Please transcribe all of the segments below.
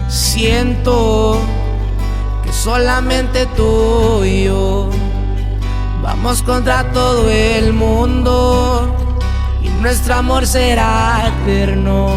Siento que solamente tú y yo vamos contra todo el mundo y nuestro amor será eterno.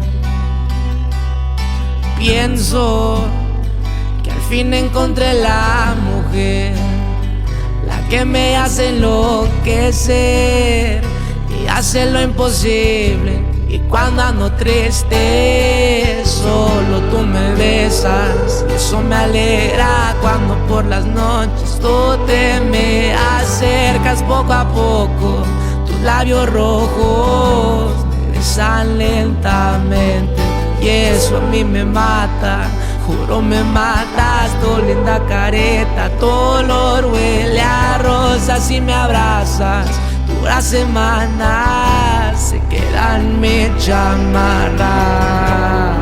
Pienso que al fin encontré la mujer, la que me hace enloquecer y hace lo imposible. Y cuando ando triste, solo tú me besas, y eso me alegra. Cuando por las noches tú te me acercas poco a poco, tus labios rojos me besan lentamente, y eso a mí me mata. Juro me matas, tu linda careta, tu olor huele a rosas y me abrazas. Duras semanas se quedan mi chamarra.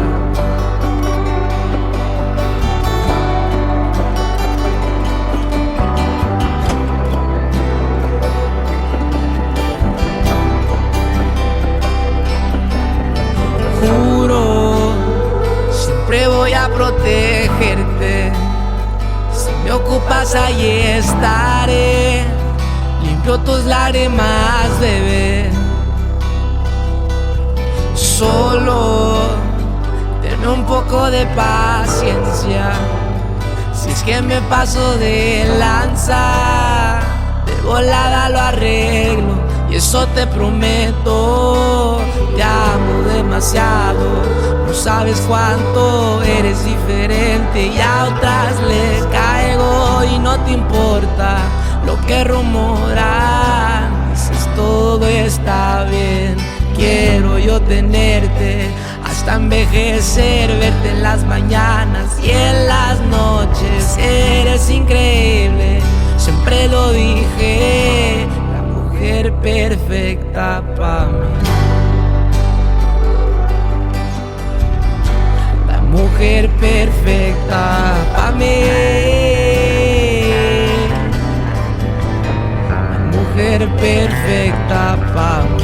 Juro, siempre voy a protegerte. Si me ocupas, ahí estaré. Limpio tus lágrimas, bebé. Solo tenme un poco de paciencia. Si es que me paso de lanza, de volada lo arreglo, y eso te prometo. Te amo demasiado, no sabes cuánto eres diferente, y a otras les caigo y no te importa lo que rumoran. Dices todo está bien, quiero yo tenerte hasta envejecer, verte en las mañanas y en las noches. Eres increíble, siempre lo dije, la mujer perfecta para mí. La mujer perfecta para mí. Mujer perfecta para mí.